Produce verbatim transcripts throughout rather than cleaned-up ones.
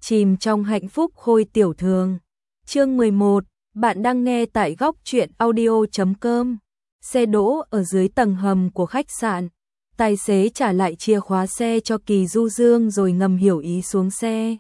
chìm trong hạnh phúc khôi tiểu thường. Chương mười một, bạn đang nghe tại góc truyện audio chấm com. Xe đỗ ở dưới tầng hầm của khách sạn. Tài xế trả lại chìa khóa xe cho Kỳ Du Dương rồi ngầm hiểu ý xuống xe.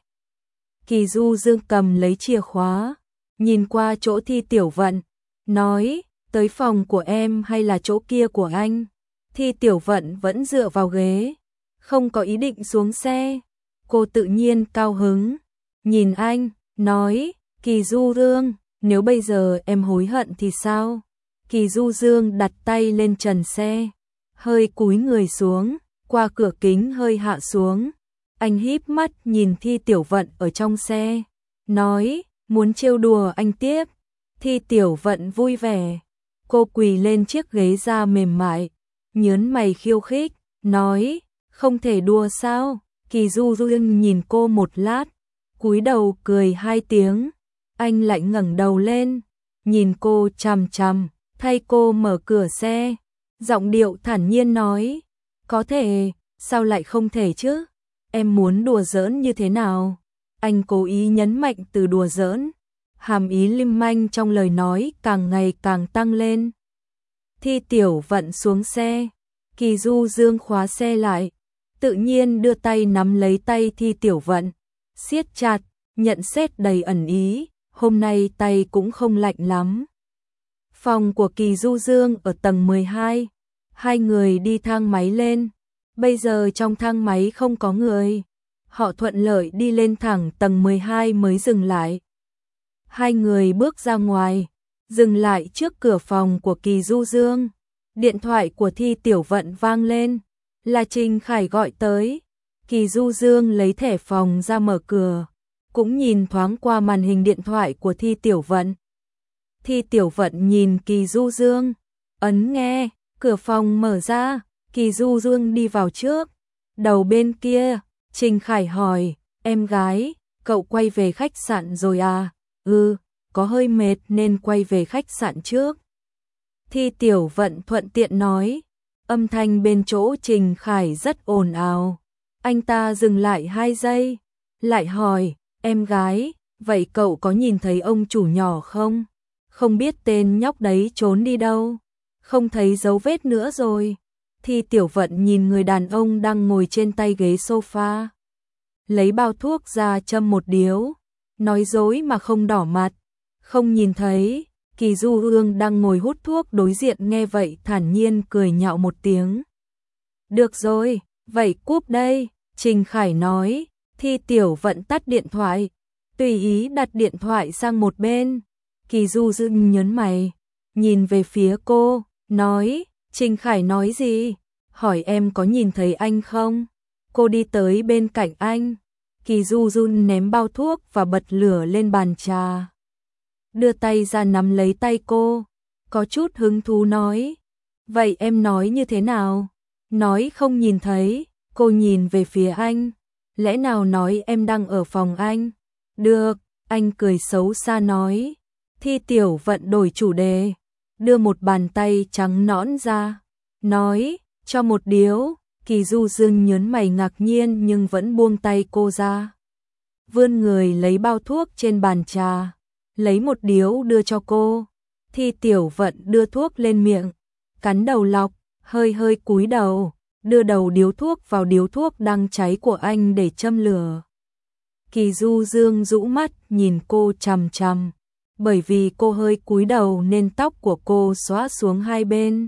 Kỳ Du Dương cầm lấy chìa khóa, nhìn qua chỗ Thi Tiểu Vận, nói, tới phòng của em hay là chỗ kia của anh? Thi Tiểu Vận vẫn dựa vào ghế, không có ý định xuống xe. Cô tự nhiên cao hứng, nhìn anh, nói, Kỳ Du Dương, nếu bây giờ em hối hận thì sao? Kỳ Du Dương đặt tay lên trần xe, hơi cúi người xuống, qua cửa kính hơi hạ xuống. Anh híp mắt nhìn Thi Tiểu Vận ở trong xe, nói, muốn trêu đùa anh tiếp. Thi Tiểu Vận vui vẻ, cô quỳ lên chiếc ghế da mềm mại, nhớn mày khiêu khích, nói, không thể đùa sao? Kỳ Du Dương nhìn cô một lát, cúi đầu cười hai tiếng. Anh lại ngẩng đầu lên, nhìn cô chằm chằm, thay cô mở cửa xe, giọng điệu thản nhiên nói, có thể, sao lại không thể chứ? Em muốn đùa giỡn như thế nào? Anh cố ý nhấn mạnh từ đùa giỡn, hàm ý lim manh trong lời nói càng ngày càng tăng lên. Thi Tiểu Vận xuống xe, Kỳ Du Dương khóa xe lại, tự nhiên đưa tay nắm lấy tay Thi Tiểu Vận, siết chặt, nhận xét đầy ẩn ý, hôm nay tay cũng không lạnh lắm. Phòng của Kỳ Du Dương ở tầng mười hai, hai người đi thang máy lên, bây giờ trong thang máy không có người, họ thuận lợi đi lên thẳng tầng mười hai mới dừng lại. Hai người bước ra ngoài, dừng lại trước cửa phòng của Kỳ Du Dương, điện thoại của Thi Tiểu Vận vang lên, là Trình Khải gọi tới. Kỳ Du Dương lấy thẻ phòng ra mở cửa, cũng nhìn thoáng qua màn hình điện thoại của Thi Tiểu Vận. Thi Tiểu Vận nhìn Kỳ Du Dương, ấn nghe, cửa phòng mở ra, Kỳ Du Dương đi vào trước. Đầu bên kia, Trình Khải hỏi, em gái, cậu quay về khách sạn rồi à? Ừ, có hơi mệt nên quay về khách sạn trước. Thi Tiểu Vận thuận tiện nói, âm thanh bên chỗ Trình Khải rất ồn ào. Anh ta dừng lại hai giây, lại hỏi, em gái, vậy cậu có nhìn thấy ông chủ nhỏ không? Không biết tên nhóc đấy trốn đi đâu, không thấy dấu vết nữa rồi. Thi Tiểu Vận nhìn người đàn ông đang ngồi trên tay ghế sofa, lấy bao thuốc ra châm một điếu, nói dối mà không đỏ mặt, không nhìn thấy. Kỳ Du Dương đang ngồi hút thuốc đối diện nghe vậy thản nhiên cười nhạo một tiếng. Được rồi, vậy cúp đây, Trình Khải nói. Thi Tiểu Vận tắt điện thoại, tùy ý đặt điện thoại sang một bên. Kỳ Du Dương nhớn mày, nhìn về phía cô, nói, Trình Khải nói gì? Hỏi em có nhìn thấy anh không? Cô đi tới bên cạnh anh. Kỳ Du Dương ném bao thuốc và bật lửa lên bàn trà, đưa tay ra nắm lấy tay cô, có chút hứng thú nói, vậy em nói như thế nào? Nói không nhìn thấy. Cô nhìn về phía anh, lẽ nào nói em đang ở phòng anh? Được, anh cười xấu xa nói. Thi Tiểu Vận đổi chủ đề, đưa một bàn tay trắng nõn ra, nói, cho một điếu. Kỳ Du Dương nhớn mày ngạc nhiên nhưng vẫn buông tay cô ra, vươn người lấy bao thuốc trên bàn trà, lấy một điếu đưa cho cô. Thi Tiểu Vận đưa thuốc lên miệng, cắn đầu lọc, hơi hơi cúi đầu, đưa đầu điếu thuốc vào điếu thuốc đang cháy của anh để châm lửa. Kỳ Du Dương rũ mắt nhìn cô chằm chằm, bởi vì cô hơi cúi đầu nên tóc của cô xõa xuống hai bên.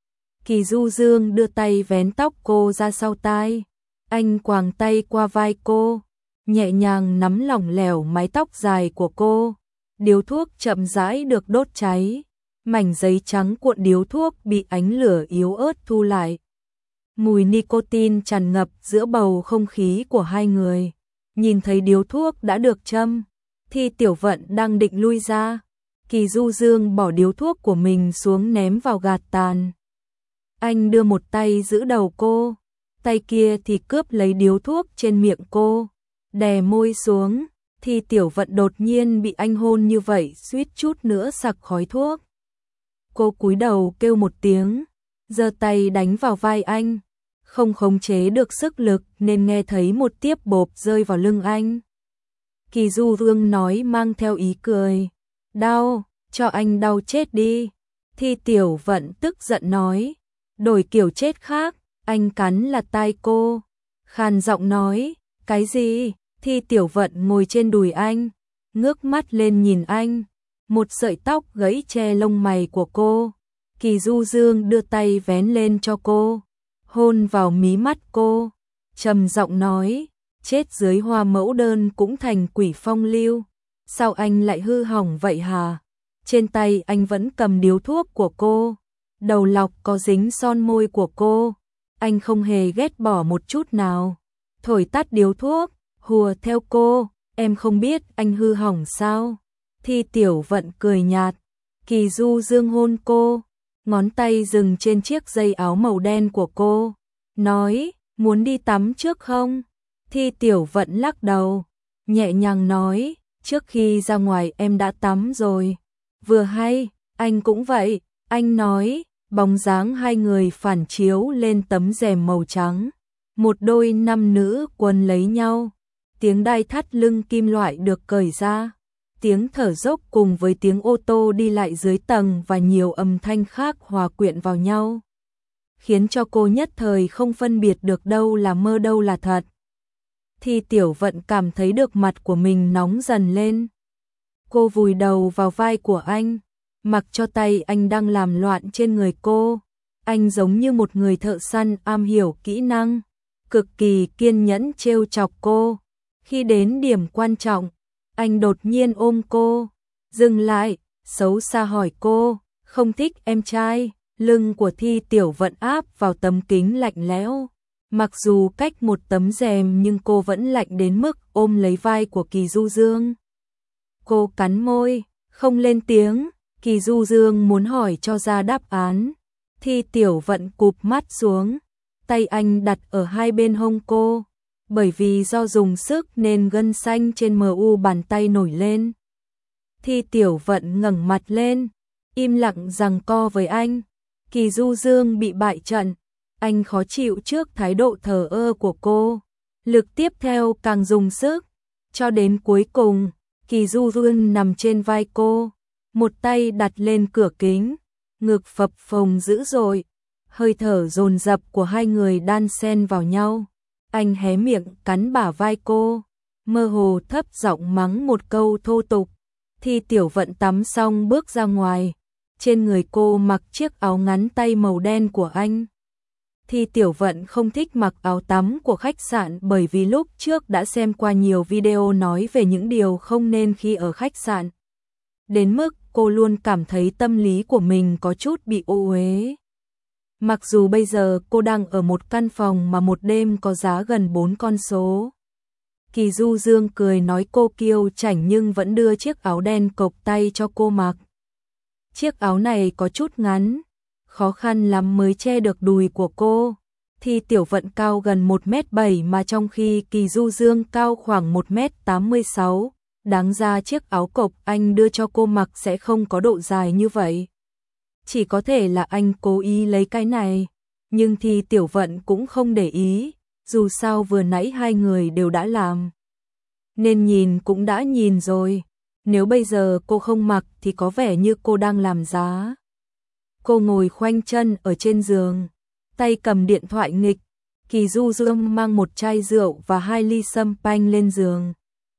Kỳ Du Dương đưa tay vén tóc cô ra sau tai, anh quàng tay qua vai cô, nhẹ nhàng nắm lỏng lẻo mái tóc dài của cô. Điếu thuốc chậm rãi được đốt cháy, mảnh giấy trắng cuộn điếu thuốc bị ánh lửa yếu ớt thu lại. Mùi nicotine tràn ngập giữa bầu không khí của hai người. Nhìn thấy điếu thuốc đã được châm, Thi Tiểu Vận đang định lui ra, Kỳ Du Dương bỏ điếu thuốc của mình xuống ném vào gạt tàn. Anh đưa một tay giữ đầu cô, tay kia thì cướp lấy điếu thuốc trên miệng cô, đè môi xuống. Thi Tiểu Vận đột nhiên bị anh hôn như vậy suýt chút nữa sặc khói thuốc. Cô cúi đầu kêu một tiếng, giơ tay đánh vào vai anh, không khống chế được sức lực nên nghe thấy một tiếp bộp rơi vào lưng anh. Kỳ Du Dương nói mang theo ý cười. Đau, cho anh đau chết đi. Thi Tiểu Vận tức giận nói. Đổi kiểu chết khác, anh cắn là tai cô. Khàn giọng nói, cái gì? Thi Tiểu Vận ngồi trên đùi anh, ngước mắt lên nhìn anh. Một sợi tóc gãy che lông mày của cô. Kỳ Du Dương đưa tay vén lên cho cô, hôn vào mí mắt cô, trầm giọng nói, chết dưới hoa mẫu đơn cũng thành quỷ phong lưu. Sao anh lại hư hỏng vậy hả? Trên tay anh vẫn cầm điếu thuốc của cô, đầu lọc có dính son môi của cô. Anh không hề ghét bỏ một chút nào. Thổi tắt điếu thuốc, hùa theo cô, em không biết anh hư hỏng sao? Thi Tiểu Vận cười nhạt. Kỳ Du Dương hôn cô, ngón tay dừng trên chiếc dây áo màu đen của cô, nói, muốn đi tắm trước không? Thi Tiểu Vận lắc đầu, nhẹ nhàng nói, trước khi ra ngoài em đã tắm rồi. Vừa hay, anh cũng vậy, anh nói, bóng dáng hai người phản chiếu lên tấm rèm màu trắng. Một đôi nam nữ quấn lấy nhau, tiếng đai thắt lưng kim loại được cởi ra. Tiếng thở dốc cùng với tiếng ô tô đi lại dưới tầng và nhiều âm thanh khác hòa quyện vào nhau, khiến cho cô nhất thời không phân biệt được đâu là mơ đâu là thật. Thi Tiểu Vận cảm thấy được mặt của mình nóng dần lên. Cô vùi đầu vào vai của anh, mặc cho tay anh đang làm loạn trên người cô. Anh giống như một người thợ săn am hiểu kỹ năng, cực kỳ kiên nhẫn trêu chọc cô. Khi đến điểm quan trọng, anh đột nhiên ôm cô, dừng lại, xấu xa hỏi cô, không thích em trai. Lưng của Thi Tiểu Vận áp vào tấm kính lạnh lẽo. Mặc dù cách một tấm rèm nhưng cô vẫn lạnh đến mức ôm lấy vai của Kỳ Du Dương. Cô cắn môi, không lên tiếng. Kỳ Du Dương muốn hỏi cho ra đáp án. Thi Tiểu Vận cụp mắt xuống, tay anh đặt ở hai bên hông cô. Bởi vì do dùng sức nên gân xanh trên mờ u bàn tay nổi lên. Thi Tiểu Vận ngẩng mặt lên, im lặng giằng co với anh. Kỳ Du Dương bị bại trận, anh khó chịu trước thái độ thờ ơ của cô. Lực tiếp theo càng dùng sức, cho đến cuối cùng, Kỳ Du Dương nằm trên vai cô, một tay đặt lên cửa kính, ngực phập phồng dữ dội, hơi thở dồn dập của hai người đan xen vào nhau. Anh hé miệng cắn bả vai cô, mơ hồ thấp giọng mắng một câu thô tục. Thi Tiểu Vận tắm xong bước ra ngoài, trên người cô mặc chiếc áo ngắn tay màu đen của anh. Thi Tiểu Vận không thích mặc áo tắm của khách sạn bởi vì lúc trước đã xem qua nhiều video nói về những điều không nên khi ở khách sạn. Đến mức cô luôn cảm thấy tâm lý của mình có chút bị ô uế. Mặc dù bây giờ cô đang ở một căn phòng mà một đêm có giá gần bốn con số. Kỳ Du Dương cười nói cô kiêu chảnh nhưng vẫn đưa chiếc áo đen cộc tay cho cô mặc. Chiếc áo này có chút ngắn, khó khăn lắm mới che được đùi của cô. Thi Tiểu Vận cao gần một mét bảy mà trong khi Kỳ Du Dương cao khoảng một mét tám mươi sáu. Đáng ra chiếc áo cộc anh đưa cho cô mặc sẽ không có độ dài như vậy. Chỉ có thể là anh cố ý lấy cái này, nhưng Thi Tiểu Vận cũng không để ý, dù sao vừa nãy hai người đều đã làm. Nên nhìn cũng đã nhìn rồi, nếu bây giờ cô không mặc thì có vẻ như cô đang làm giá. Cô ngồi khoanh chân ở trên giường, tay cầm điện thoại nghịch. Kỳ Du Dương mang một chai rượu và hai ly sâm panh lên giường.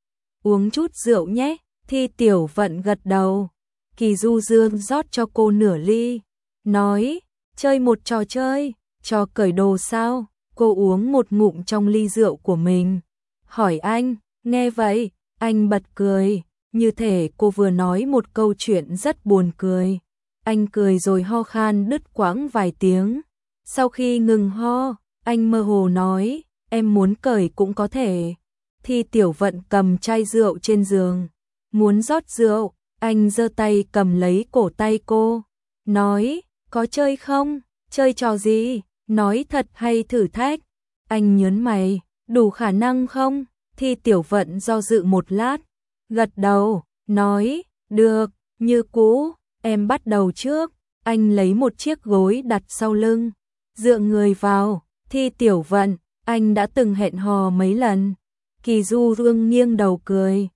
Uống chút rượu nhé. Thi Tiểu Vận gật đầu. Kỳ Du Dương rót cho cô nửa ly, nói, chơi một trò chơi, trò cởi đồ sao? Cô uống một ngụm trong ly rượu của mình, hỏi anh. Nghe vậy, anh bật cười, như thể cô vừa nói một câu chuyện rất buồn cười. Anh cười rồi ho khan đứt quãng vài tiếng. Sau khi ngừng ho, anh mơ hồ nói, em muốn cởi cũng có thể. Thi Tiểu Vận cầm chai rượu trên giường, muốn rót rượu. Anh giơ tay cầm lấy cổ tay cô, nói, có chơi không? Chơi trò gì? Nói thật hay thử thách? Anh nhớn mày, đủ khả năng không? Thi Tiểu Vận do dự một lát, gật đầu, nói, được, như cũ, em bắt đầu trước. Anh lấy một chiếc gối đặt sau lưng, dựa người vào. Thi Tiểu Vận, anh đã từng hẹn hò mấy lần. Kỳ Du Dương nghiêng đầu cười,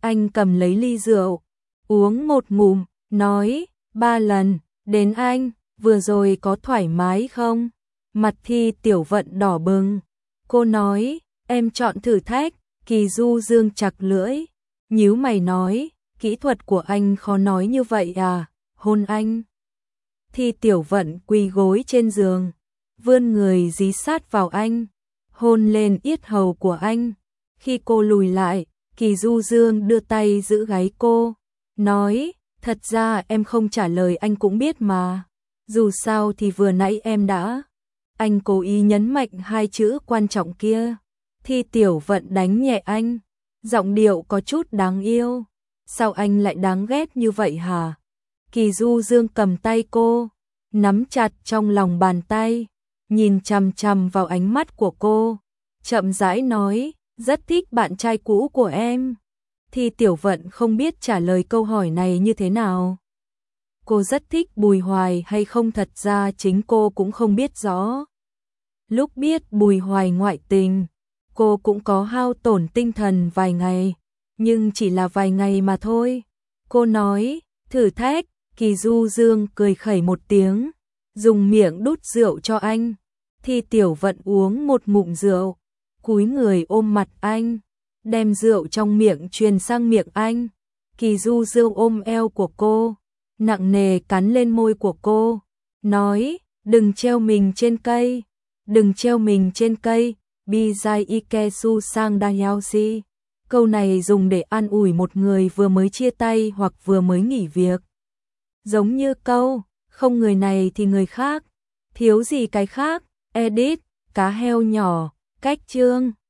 Anh cầm lấy ly rượu, uống một ngụm, nói, ba lần, đến anh, vừa rồi có thoải mái không? Mặt Thi Tiểu Vận đỏ bừng. Cô nói, em chọn thử thách. Kỳ Du Dương chặt lưỡi, nhíu mày nói, kỹ thuật của anh khó nói như vậy à, hôn anh. Thi Tiểu Vận quỳ gối trên giường, vươn người dí sát vào anh, hôn lên yết hầu của anh. Khi cô lùi lại, Kỳ Du Dương đưa tay giữ gáy cô, nói, thật ra em không trả lời anh cũng biết mà, dù sao thì vừa nãy em đã. Anh cố ý nhấn mạnh hai chữ quan trọng kia. Thi Tiểu Vận đánh nhẹ anh, giọng điệu có chút đáng yêu. Sao anh lại đáng ghét như vậy hả? Kỳ Du Dương cầm tay cô, nắm chặt trong lòng bàn tay, nhìn chằm chằm vào ánh mắt của cô, chậm rãi nói, rất thích bạn trai cũ của em. Thi Tiểu Vận không biết trả lời câu hỏi này như thế nào. Cô rất thích Bùi Hoài hay không thật ra chính cô cũng không biết rõ. Lúc biết Bùi Hoài ngoại tình, cô cũng có hao tổn tinh thần vài ngày, nhưng chỉ là vài ngày mà thôi. Cô nói, thử thách. Kỳ Du Dương cười khẩy một tiếng, dùng miệng đút rượu cho anh. Thi Tiểu Vận uống một ngụm rượu, cúi người ôm mặt anh, đem rượu trong miệng truyền sang miệng anh. Kỳ Du Dương ôm eo của cô, nặng nề cắn lên môi của cô, nói, đừng treo mình trên cây, đừng treo mình trên cây. Bijai Ikesu sang Dayaoshi. Câu này dùng để an ủi một người vừa mới chia tay hoặc vừa mới nghỉ việc. Giống như câu, không người này thì người khác, thiếu gì cái khác. Edit, cá heo nhỏ, cách chương.